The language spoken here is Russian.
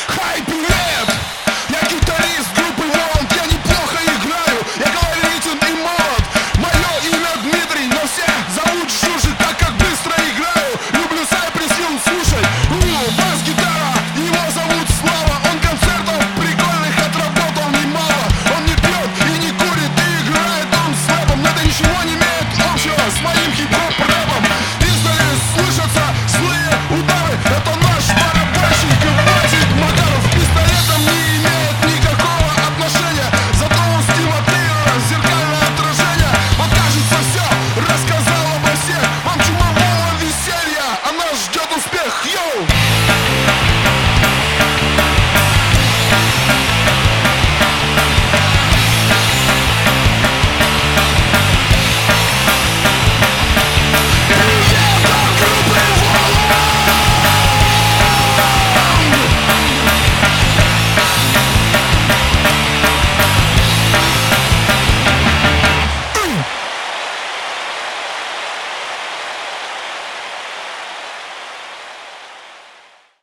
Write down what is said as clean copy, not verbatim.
Хай, привет! Я гитарист группы Воланд, я неплохо играю, я колоритен и молод. Мое имя Дмитрий, но все зовут Жужи, так как быстро играю. Люблю Cypress Hill слушать. Бас-гитара, его зовут Слава. Он концертов прикольных отработал немало. Он не пьет и не курит, и играет он с рэпом. Но это ничего не имеет общего с моим хип-хоп рэпом. Издали слышатся злые удары, это наш барабанщик Вадик Макаров. Пистолетом не имеет никакого отношения, зато у Стива Тейлора зеркальное отражение. Вот кажется все, рассказал обо всех. Вам чумового веселья, а нас ждет успех, йоу!